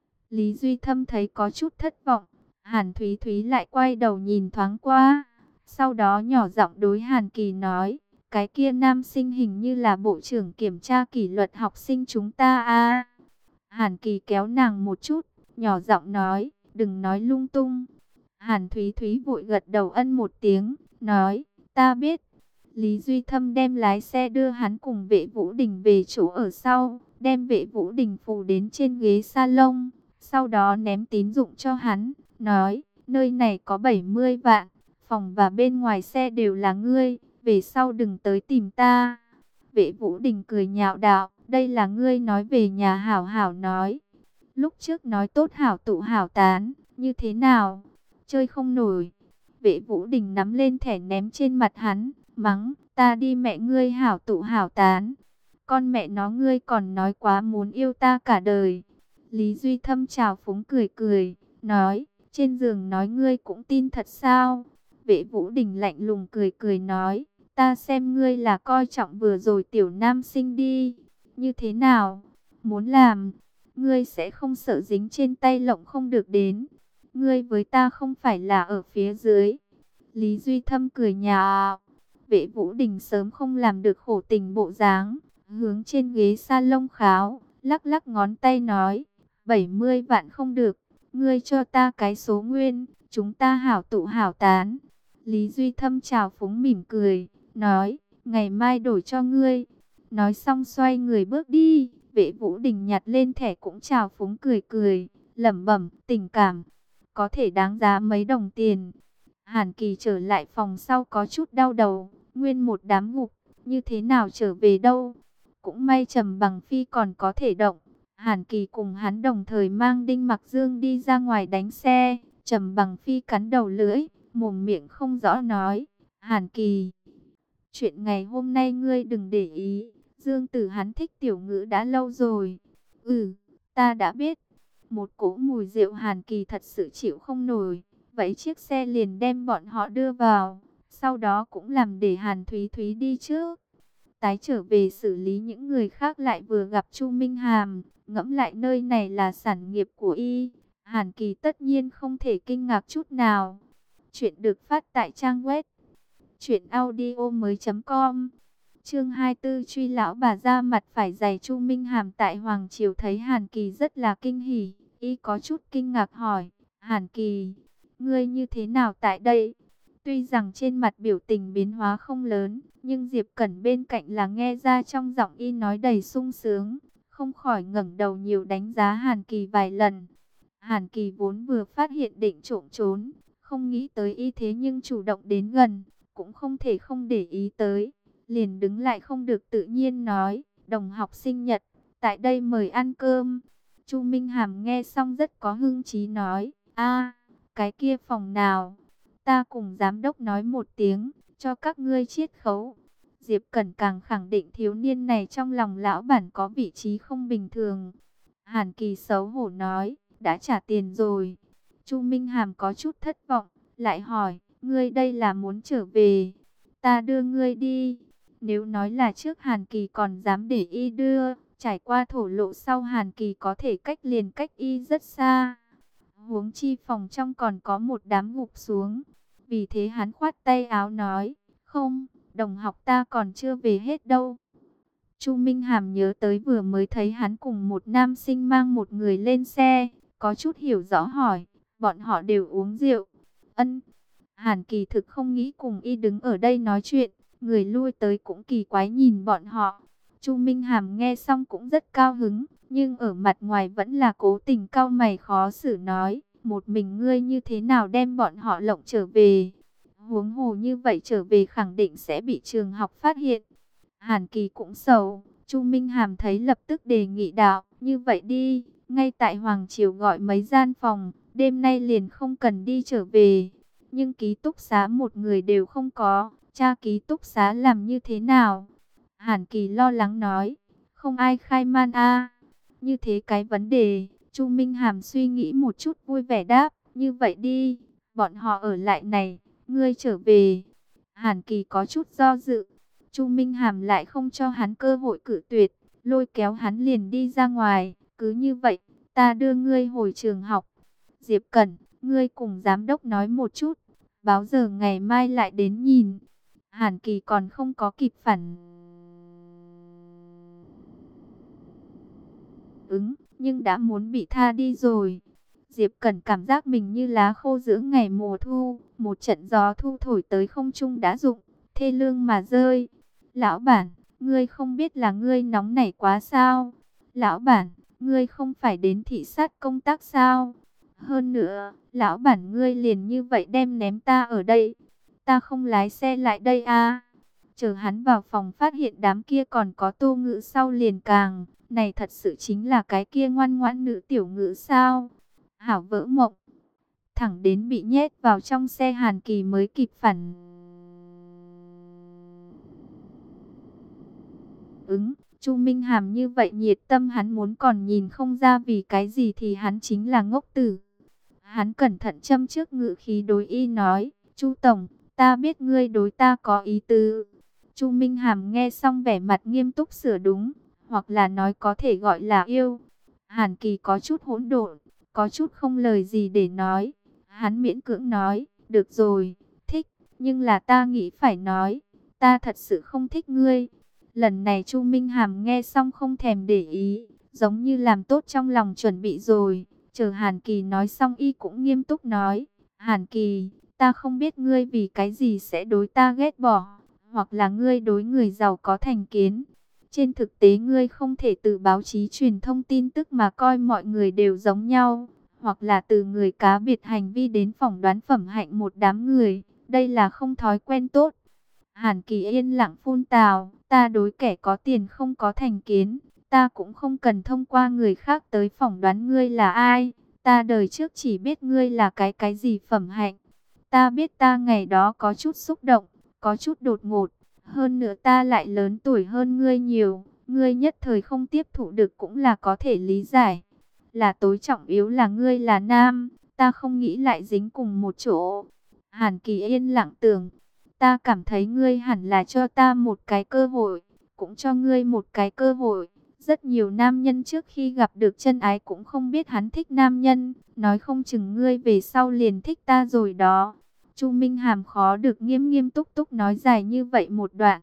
Lý Duy Thâm thấy có chút thất vọng, Hàn Thúy Thúy lại quay đầu nhìn thoáng qua, sau đó nhỏ giọng đối Hàn Kỳ nói, cái kia nam sinh hình như là bộ trưởng kiểm tra kỷ luật học sinh chúng ta a. Hàn Kỳ kéo nàng một chút, nhỏ giọng nói, đừng nói lung tung. Hàn Thúy Thúy vội gật đầu ân một tiếng, nói, ta biết. Lý Duy Thâm đem lái xe đưa hắn cùng Vệ Vũ Đình về chỗ ở sau, đem Vệ Vũ Đình phủ đến trên ghế salon. Sau đó ném tín dụng cho hắn, nói, nơi này có bảy mươi vạn, phòng và bên ngoài xe đều là ngươi, về sau đừng tới tìm ta. Vệ Vũ Đình cười nhạo đạo, đây là ngươi nói về nhà hảo hảo nói. Lúc trước nói tốt hảo tụ hảo tán, như thế nào? Chơi không nổi. Vệ Vũ Đình nắm lên thẻ ném trên mặt hắn, mắng, ta đi mẹ ngươi hảo tụ hảo tán. Con mẹ nó ngươi còn nói quá muốn yêu ta cả đời. Lý Duy Thâm chào phúng cười cười, nói, trên giường nói ngươi cũng tin thật sao? Vệ Vũ Đình lạnh lùng cười cười nói, ta xem ngươi là coi trọng vừa rồi tiểu nam sinh đi. Như thế nào? Muốn làm, ngươi sẽ không sợ dính trên tay lộng không được đến. Ngươi với ta không phải là ở phía dưới. Lý Duy Thâm cười nhạo. Vệ Vũ Đình sớm không làm được khổ tình bộ dáng, hướng trên ghế salon kháo, lắc lắc ngón tay nói, bảy mươi vạn không được, ngươi cho ta cái số nguyên, chúng ta hảo tụ hảo tán. Lý Duy Thâm chào phúng mỉm cười, nói, ngày mai đổi cho ngươi. Nói xong xoay người bước đi, Vệ Vũ Đình nhặt lên thẻ cũng chào phúng cười cười, lẩm bẩm, tình cảm, có thể đáng giá mấy đồng tiền. Hàn Kỳ trở lại phòng sau có chút đau đầu, nguyên một đám ngục, như thế nào trở về đâu. Cũng may Trầm Bằng Phi còn có thể động. Hàn Kỳ cùng hắn đồng thời mang Đinh Mặc Dương đi ra ngoài đánh xe. Trầm Bằng Phi cắn đầu lưỡi, mồm miệng không rõ nói, Hàn Kỳ, chuyện ngày hôm nay ngươi đừng để ý, Dương Tử hắn thích tiểu ngữ đã lâu rồi. Ừ, ta đã biết. Một cỗ mùi rượu Hàn Kỳ thật sự chịu không nổi, vậy chiếc xe liền đem bọn họ đưa vào, sau đó cũng làm để Hàn Thúy Thúy đi trước. Tái trở về xử lý những người khác lại vừa gặp Chu Minh Hàm, ngẫm lại nơi này là sản nghiệp của y, Hàn Kỳ tất nhiên không thể kinh ngạc chút nào. Chuyện được phát tại trang web truyện audio mới chấm com. Chương hai mươi tư truy lão bà ra mặt phải dày. Chu Minh Hàm tại Hoàng Triều thấy Hàn Kỳ rất là kinh hỉ, y có chút kinh ngạc hỏi, Hàn Kỳ, ngươi như thế nào tại đây? Tuy rằng trên mặt biểu tình biến hóa không lớn, nhưng Diệp Cẩn bên cạnh là nghe ra trong giọng y nói đầy sung sướng, không khỏi ngẩng đầu nhiều đánh giá Hàn Kỳ vài lần. Hàn Kỳ vốn vừa phát hiện định trộm trốn, không nghĩ tới y thế nhưng chủ động đến gần, cũng không thể không để ý tới. Liền đứng lại không được tự nhiên nói, đồng học sinh nhật, tại đây mời ăn cơm. Chu Minh Hàm nghe xong rất có hứng chí nói, a, cái kia phòng nào, ta cùng giám đốc nói một tiếng, cho các ngươi chiết khấu. Diệp Cẩn càng khẳng định thiếu niên này trong lòng lão bản có vị trí không bình thường. Hàn Kỳ xấu hổ nói, đã trả tiền rồi. Chu Minh Hàm có chút thất vọng, lại hỏi, ngươi đây là muốn trở về, ta đưa ngươi đi. Nếu nói là trước Hàn Kỳ còn dám để y đưa, trải qua thổ lộ sau Hàn Kỳ có thể cách liền cách y rất xa. Huống chi phòng trong còn có một đám ngục xuống. Vì thế hắn khoát tay áo nói, không, đồng học ta còn chưa về hết đâu. Chu Minh Hàm nhớ tới vừa mới thấy hắn cùng một nam sinh mang một người lên xe, có chút hiểu rõ hỏi, bọn họ đều uống rượu. Ân. Hàn Kỳ thực không nghĩ cùng y đứng ở đây nói chuyện, người lui tới cũng kỳ quái nhìn bọn họ. Chu Minh Hàm nghe xong cũng rất cao hứng, nhưng ở mặt ngoài vẫn là cố tình cau mày khó xử nói, một mình ngươi như thế nào đem bọn họ lộng trở về. Huống hồ như vậy trở về khẳng định sẽ bị trường học phát hiện. Hàn Kỳ cũng sầu, Chu Minh Hàm thấy lập tức đề nghị đạo, như vậy đi, ngay tại Hoàng Triều gọi mấy gian phòng, đêm nay liền không cần đi trở về. Nhưng ký túc xá một người đều không có, cha ký túc xá làm như thế nào? Hàn Kỳ lo lắng nói, không ai khai man a. Như thế cái vấn đề, Chu Minh Hàm suy nghĩ một chút vui vẻ đáp, như vậy đi, bọn họ ở lại này, ngươi trở về. Hàn Kỳ có chút do dự, Chu Minh Hàm lại không cho hắn cơ hội cự tuyệt, lôi kéo hắn liền đi ra ngoài, cứ như vậy, ta đưa ngươi hồi trường học. Diệp Cẩn, ngươi cùng giám đốc nói một chút, báo giờ ngày mai lại đến nhìn. Hàn Kỳ còn không có kịp phản ứng, nhưng đã muốn bị tha đi rồi. Diệp Cẩn cảm giác mình như lá khô giữa ngày mùa thu, một trận gió thu thổi tới không trung đã rụng, thê lương mà rơi. Lão bản, ngươi không biết là ngươi nóng nảy quá sao? Lão bản, ngươi không phải đến thị sát công tác sao? Hơn nữa, lão bản ngươi liền như vậy đem ném ta ở đây. Ta không lái xe lại đây à? Chờ hắn vào phòng phát hiện đám kia còn có Tô Ngữ sau liền càng. Này thật sự chính là cái kia ngoan ngoãn nữ tiểu ngữ sao? Hảo vỡ mộng. Thẳng đến bị nhét vào trong xe Hàn Kỳ mới kịp phản ứng. Chu Minh Hàm như vậy nhiệt tâm hắn muốn còn nhìn không ra vì cái gì thì hắn chính là ngốc tử. Hắn cẩn thận châm trước ngữ khí đối y nói, Chu Tổng, ta biết ngươi đối ta có ý tứ. Chu Minh Hàm nghe xong vẻ mặt nghiêm túc sửa đúng, hoặc là nói có thể gọi là yêu. Hàn Kỳ có chút hỗn độn, có chút không lời gì để nói. Hắn miễn cưỡng nói, được rồi, thích, nhưng là ta nghĩ phải nói, ta thật sự không thích ngươi. Lần này Chu Minh Hàm nghe xong không thèm để ý, giống như làm tốt trong lòng chuẩn bị rồi. Chờ Hàn Kỳ nói xong y cũng nghiêm túc nói, Hàn Kỳ, ta không biết ngươi vì cái gì sẽ đối ta ghét bỏ, hoặc là ngươi đối người giàu có thành kiến. Trên thực tế ngươi không thể từ báo chí truyền thông tin tức mà coi mọi người đều giống nhau, hoặc là từ người cá biệt hành vi đến phỏng đoán phẩm hạnh một đám người, đây là không thói quen tốt. Hàn Kỳ yên lặng phun tào, ta đối kẻ có tiền không có thành kiến, ta cũng không cần thông qua người khác tới phỏng đoán ngươi là ai, ta đời trước chỉ biết ngươi là cái cái gì phẩm hạnh. Ta biết ta ngày đó có chút xúc động, có chút đột ngột, hơn nữa ta lại lớn tuổi hơn ngươi nhiều, ngươi nhất thời không tiếp thụ được cũng là có thể lý giải. Là tối trọng yếu là ngươi là nam, ta không nghĩ lại dính cùng một chỗ. Hàn Kỳ yên lặng tưởng, ta cảm thấy ngươi hẳn là cho ta một cái cơ hội, cũng cho ngươi một cái cơ hội. Rất nhiều nam nhân trước khi gặp được chân ái cũng không biết hắn thích nam nhân, nói không chừng ngươi về sau liền thích ta rồi đó. Chu Minh Hàm khó được nghiêm nghiêm túc túc nói dài như vậy một đoạn.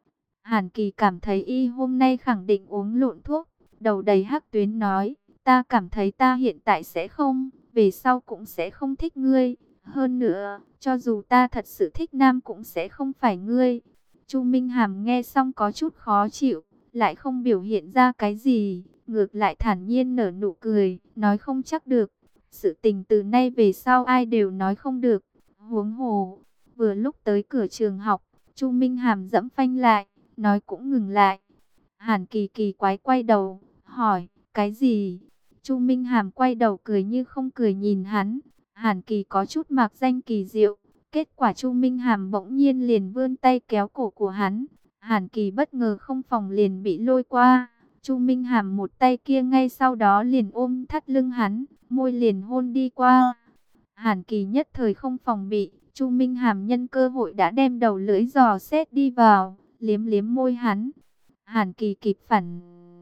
Hàn Kỳ cảm thấy y hôm nay khẳng định uống lộn thuốc, đầu đầy hắc tuyến nói, ta cảm thấy ta hiện tại sẽ không, về sau cũng sẽ không thích ngươi. Hơn nữa, cho dù ta thật sự thích nam cũng sẽ không phải ngươi. Chu Minh Hàm nghe xong có chút khó chịu, lại không biểu hiện ra cái gì, ngược lại thản nhiên nở nụ cười, nói không chắc được. Sự tình từ nay về sau ai đều nói không được. Huống hồ, vừa lúc tới cửa trường học, Chu Minh Hàm dẫm phanh lại, nói cũng ngừng lại. Hàn Kỳ kỳ quái quay đầu, hỏi, cái gì? Chu Minh Hàm quay đầu cười như không cười nhìn hắn. Hàn Kỳ có chút mạc danh kỳ diệu. Kết quả Chu Minh Hàm bỗng nhiên liền vươn tay kéo cổ của hắn. Hàn Kỳ bất ngờ không phòng liền bị lôi qua. Chu Minh Hàm một tay kia ngay sau đó liền ôm thắt lưng hắn, môi liền hôn đi qua. Hàn Kỳ nhất thời không phòng bị, Chu Minh Hàm nhân cơ hội đã đem đầu lưỡi dò xét đi vào, liếm liếm môi hắn. Hàn Kỳ kịp phản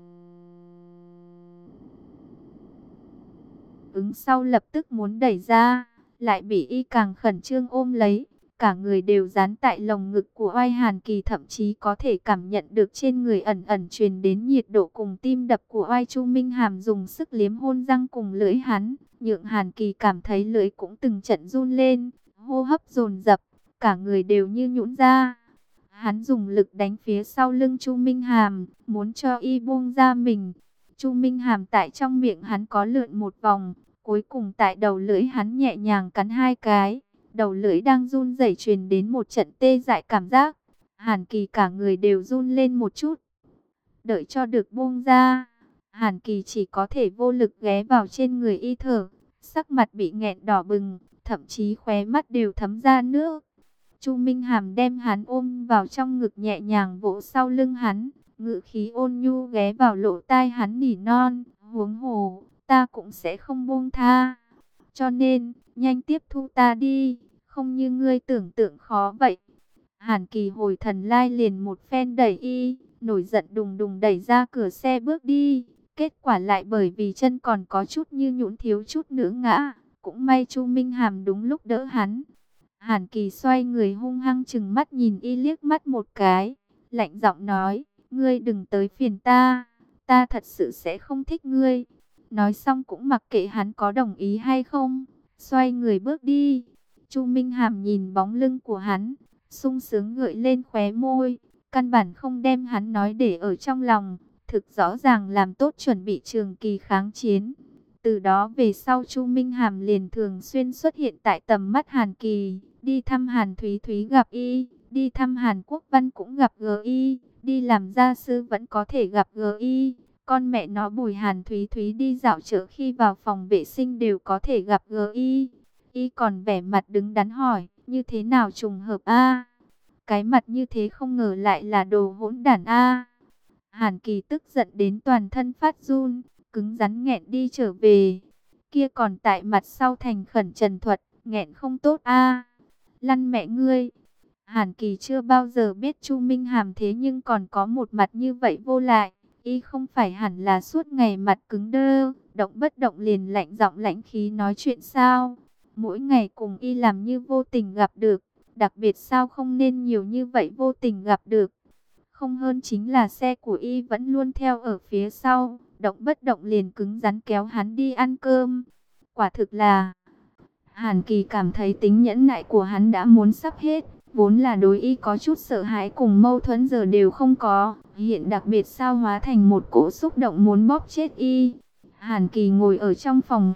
ứng sau lập tức muốn đẩy ra, lại bị y càng khẩn trương ôm lấy. Cả người đều dán tại lồng ngực của Oai Hàn Kỳ, thậm chí có thể cảm nhận được trên người ẩn ẩn truyền đến nhiệt độ cùng tim đập của Oai. Chu Minh Hàm dùng sức liếm hôn răng cùng lưỡi hắn, nhượng Hàn Kỳ cảm thấy lưỡi cũng từng trận run lên, hô hấp dồn dập, cả người đều như nhũn ra. Hắn dùng lực đánh phía sau lưng Chu Minh Hàm, muốn cho y buông ra mình. Chu Minh Hàm tại trong miệng hắn có lượn một vòng, cuối cùng tại đầu lưỡi hắn nhẹ nhàng cắn hai cái. Đầu lưỡi đang run rẩy truyền đến một trận tê dại cảm giác. Hàn Kỳ cả người đều run lên một chút. Đợi cho được buông ra, Hàn Kỳ chỉ có thể vô lực ghé vào trên người y thở. Sắc mặt bị nghẹn đỏ bừng, thậm chí khóe mắt đều thấm ra nước. Chu Minh Hàm đem hắn ôm vào trong ngực nhẹ nhàng vỗ sau lưng hắn. Ngự khí ôn nhu ghé vào lỗ tai hắn nỉ non. Huống hồ, ta cũng sẽ không buông tha. Cho nên, nhanh tiếp thu ta đi, không như ngươi tưởng tượng khó vậy. Hàn Kỳ hồi thần lai liền một phen đẩy y, nổi giận đùng đùng đẩy ra cửa xe bước đi. Kết quả lại bởi vì chân còn có chút như nhũn thiếu chút nữa ngã. Cũng may Chu Minh Hàm đúng lúc đỡ hắn. Hàn Kỳ xoay người hung hăng chừng mắt nhìn y liếc mắt một cái, lạnh giọng nói, ngươi đừng tới phiền ta, ta thật sự sẽ không thích ngươi. Nói xong cũng mặc kệ hắn có đồng ý hay không, xoay người bước đi. Chu Minh Hàm nhìn bóng lưng của hắn, sung sướng gợi lên khóe môi, căn bản không đem hắn nói để ở trong lòng, thực rõ ràng làm tốt chuẩn bị trường kỳ kháng chiến. Từ đó về sau Chu Minh Hàm liền thường xuyên xuất hiện tại tầm mắt Hàn Kỳ, đi thăm Hàn Thúy Thúy gặp y, đi thăm Hàn Quốc Văn cũng gặp gỡ y, đi làm gia sư vẫn có thể gặp gỡ y. Con mẹ nó Bùi Hàn Thúy Thúy đi dạo chợ khi vào phòng vệ sinh đều có thể gặp gỡ y. Y còn vẻ mặt đứng đắn hỏi, như thế nào trùng hợp a? Cái mặt như thế không ngờ lại là đồ hỗn đản a. Hàn Kỳ tức giận đến toàn thân phát run, cứng rắn nghẹn đi trở về. Kia còn tại mặt sau thành khẩn trần thuật, nghẹn không tốt a. Lăn mẹ ngươi. Hàn Kỳ chưa bao giờ biết Chu Minh Hàm thế nhưng còn có một mặt như vậy vô lại. Y không phải hẳn là suốt ngày mặt cứng đơ, động bất động liền lạnh giọng lãnh khí nói chuyện sao? Mỗi ngày cùng y làm như vô tình gặp được, đặc biệt sao không nên nhiều như vậy vô tình gặp được. Không hơn chính là xe của y vẫn luôn theo ở phía sau, động bất động liền cứng rắn kéo hắn đi ăn cơm. Quả thực là... Hàn Kỳ cảm thấy tính nhẫn nại của hắn đã muốn sắp hết, vốn là đối y có chút sợ hãi cùng mâu thuẫn giờ đều không có, hiện đặc biệt sao hóa thành một cỗ xúc động muốn bóp chết y. Hàn Kỳ ngồi ở trong phòng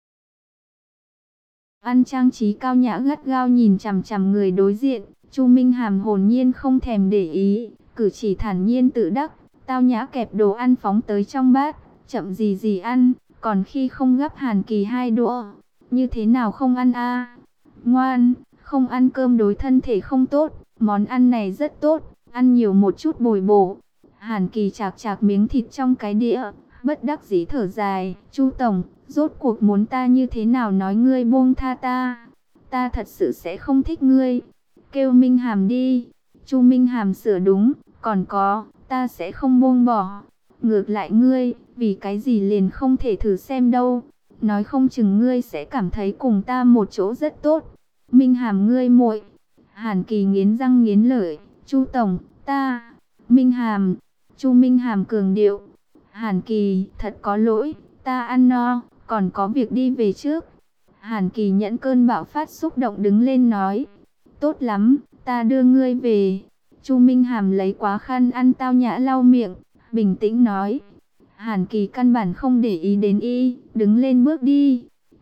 ăn trang trí cao nhã gắt gao nhìn chằm chằm người đối diện. Chu Minh Hàm hồn nhiên không thèm để ý, cử chỉ thản nhiên tự đắc, tao nhã kẹp đồ ăn phóng tới trong bát, chậm gì gì ăn, còn khi không gắp Hàn Kỳ hai đũa. Như thế nào không ăn a? Ngoan, không ăn cơm đối thân thể không tốt, món ăn này rất tốt, ăn nhiều một chút bồi bổ. Hàn Kỳ chạc chạc miếng thịt trong cái đĩa, bất đắc dĩ thở dài, Chu tổng, rốt cuộc muốn ta như thế nào nói ngươi buông tha ta? Ta thật sự sẽ không thích ngươi. Kêu Minh Hàm đi. Chu Minh Hàm sửa đúng, còn có, ta sẽ không buông bỏ. Ngược lại ngươi, vì cái gì liền không thể thử xem đâu. Nói không chừng ngươi sẽ cảm thấy cùng ta một chỗ rất tốt. Minh Hàm ngươi muội. Hàn Kỳ nghiến răng nghiến lợi, Chu tổng, ta. Minh Hàm. Chu Minh Hàm cường điệu. Hàn Kỳ, thật có lỗi, ta ăn no, còn có việc đi về trước. Hàn Kỳ nhẫn cơn bạo phát xúc động đứng lên nói, tốt lắm, ta đưa ngươi về. Chu Minh Hàm lấy quá khăn ăn tao nhã lau miệng, bình tĩnh nói. Hàn Kỳ căn bản không để ý đến y, đứng lên bước đi.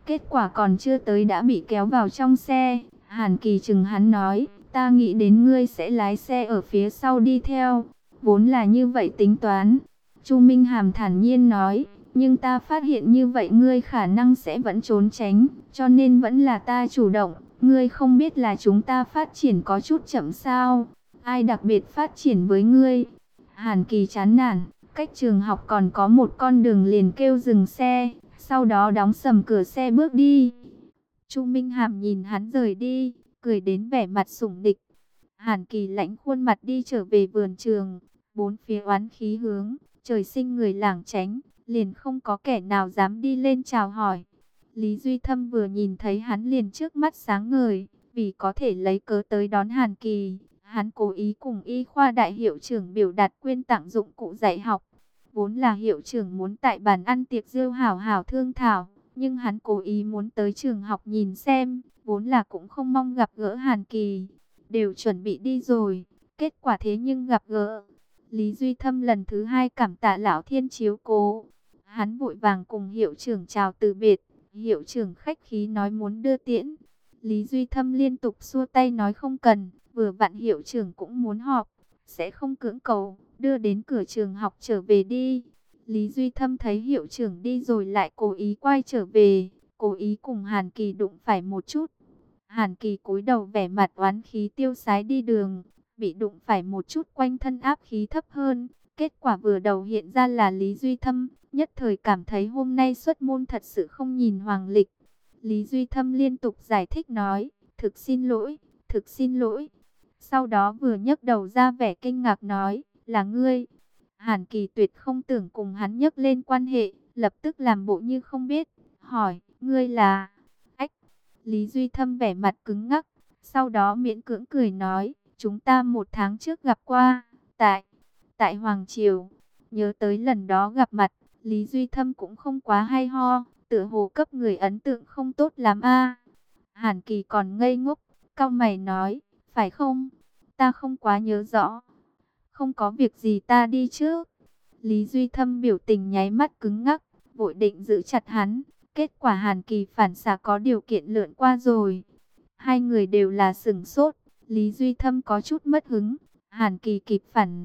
Kết quả còn chưa tới đã bị kéo vào trong xe. Hàn Kỳ chừng hắn nói, ta nghĩ đến ngươi sẽ lái xe ở phía sau đi theo. Vốn là như vậy tính toán. Chu Minh Hàm thản nhiên nói, nhưng ta phát hiện như vậy ngươi khả năng sẽ vẫn trốn tránh, cho nên vẫn là ta chủ động. Ngươi không biết là chúng ta phát triển có chút chậm sao? Ai đặc biệt phát triển với ngươi? Hàn Kỳ chán nản, cách trường học còn có một con đường liền kêu dừng xe, sau đó đóng sầm cửa xe bước đi. Chu Minh Hàm nhìn hắn rời đi, cười đến vẻ mặt sủng địch. Hàn Kỳ lãnh khuôn mặt đi trở về vườn trường, bốn phía oán khí hướng, trời sinh người lảng tránh, liền không có kẻ nào dám đi lên chào hỏi. Lý Duy Thâm vừa nhìn thấy hắn liền trước mắt sáng ngời, vì có thể lấy cớ tới đón Hàn Kỳ, hắn cố ý cùng y khoa đại hiệu trưởng biểu đạt quyên tặng dụng cụ dạy học. Vốn là hiệu trưởng muốn tại bàn ăn tiệc rượu hảo hảo thương thảo, nhưng hắn cố ý muốn tới trường học nhìn xem, vốn là cũng không mong gặp gỡ Hàn Kỳ. Đều chuẩn bị đi rồi, kết quả thế nhưng gặp gỡ. Lý Duy Thâm lần thứ hai cảm tạ lão thiên chiếu cố. Hắn vội vàng cùng hiệu trưởng chào từ biệt. Hiệu trưởng khách khí nói muốn đưa tiễn. Lý Duy Thâm liên tục xua tay nói không cần. Vừa vặn hiệu trưởng cũng muốn họp, sẽ không cưỡng cầu, đưa đến cửa trường học trở về đi. Lý Duy Thâm thấy hiệu trưởng đi rồi lại cố ý quay trở về, cố ý cùng Hàn Kỳ đụng phải một chút. Hàn Kỳ cúi đầu vẻ mặt oán khí tiêu sái đi đường, bị đụng phải một chút quanh thân áp khí thấp hơn. Kết quả vừa đầu hiện ra là Lý Duy Thâm, nhất thời cảm thấy hôm nay xuất môn thật sự không nhìn hoàng lịch. Lý Duy Thâm liên tục giải thích nói, thực xin lỗi, thực xin lỗi. Sau đó vừa nhấc đầu ra vẻ kinh ngạc nói, là ngươi. Hàn Kỳ tuyệt không tưởng cùng hắn nhấc lên quan hệ, lập tức làm bộ như không biết, hỏi, ngươi là... Ách! Lý Duy Thâm vẻ mặt cứng ngắc, sau đó miễn cưỡng cười nói, chúng ta một tháng trước gặp qua, tại, tại Hoàng Triều. Nhớ tới lần đó gặp mặt, Lý Duy Thâm cũng không quá hay ho, tựa hồ cấp người ấn tượng không tốt lắm a. Hàn Kỳ còn ngây ngốc, cau mày nói, phải không? Ta không quá nhớ rõ. Không có việc gì ta đi trước. Lý Duy Thâm biểu tình nháy mắt cứng ngắc, vội định giữ chặt hắn. Kết quả Hàn Kỳ phản xạ có điều kiện lượn qua rồi. Hai người đều là sửng sốt. Lý Duy Thâm có chút mất hứng. Hàn Kỳ kịp phản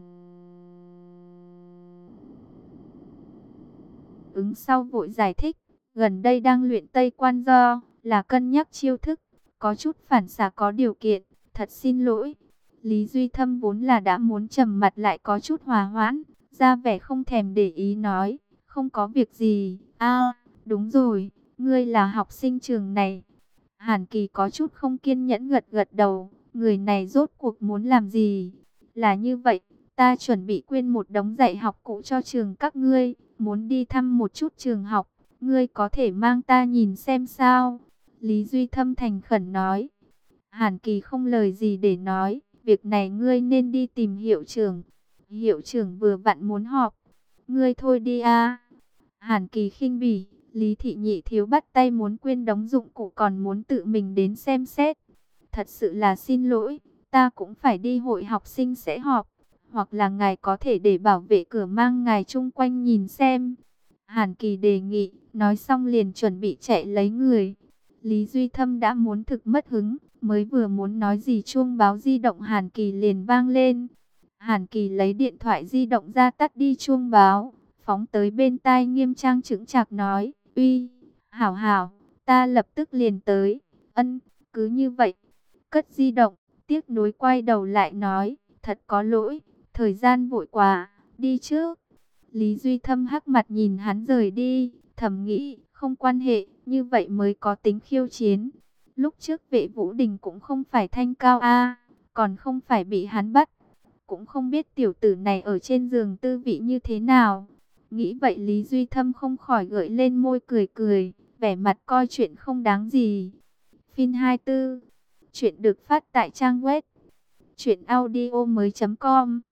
ứng sau vội giải thích. Gần đây đang luyện Tây Quan Do, là cân nhắc chiêu thức. Có chút phản xạ có điều kiện. Thật xin lỗi. Lý Duy Thâm vốn là đã muốn trầm mặt lại có chút hòa hoãn. Ra vẻ không thèm để ý nói. Không có việc gì. À, đúng rồi. Ngươi là học sinh trường này. Hàn Kỳ có chút không kiên nhẫn gật gật đầu. Người này rốt cuộc muốn làm gì? Là như vậy. Ta chuẩn bị quyên một đống dạy học cũ cho trường các ngươi. Muốn đi thăm một chút trường học. Ngươi có thể mang ta nhìn xem sao? Lý Duy Thâm thành khẩn nói. Hàn Kỳ không lời gì để nói. Việc này ngươi nên đi tìm hiệu trưởng. Hiệu trưởng vừa vặn muốn họp. Ngươi thôi đi a. Hàn Kỳ khinh bỉ. Lý Thị Nhị thiếu bắt tay muốn quyên đống dụng cụ còn muốn tự mình đến xem xét. Thật sự là xin lỗi. Ta cũng phải đi hội học sinh sẽ họp. Hoặc là ngài có thể để bảo vệ cửa mang ngài chung quanh nhìn xem. Hàn Kỳ đề nghị. Nói xong liền chuẩn bị chạy lấy người. Lý Duy Thâm đã muốn thực mất hứng. Mới vừa muốn nói gì chuông báo di động Hàn Kỳ liền vang lên. Hàn Kỳ lấy điện thoại di động ra tắt đi chuông báo. Phóng tới bên tai nghiêm trang chững chạc nói. Uy, hảo hảo, ta lập tức liền tới. Ân, cứ như vậy. Cất di động, tiếc nuối quay đầu lại nói. Thật có lỗi, thời gian vội quá, đi trước. Lý Duy Thâm hắc mặt nhìn hắn rời đi. Thầm nghĩ, không quan hệ, như vậy mới có tính khiêu chiến. Lúc trước Vệ Vũ Đình cũng không phải thanh cao a, còn không phải bị hắn bắt. Cũng không biết tiểu tử này ở trên giường tư vị như thế nào. Nghĩ vậy Lý Duy Thâm không khỏi gợi lên môi cười cười, vẻ mặt coi chuyện không đáng gì. Fin hai mươi tư, chuyện được phát tại trang web truyện audio mới chấm com.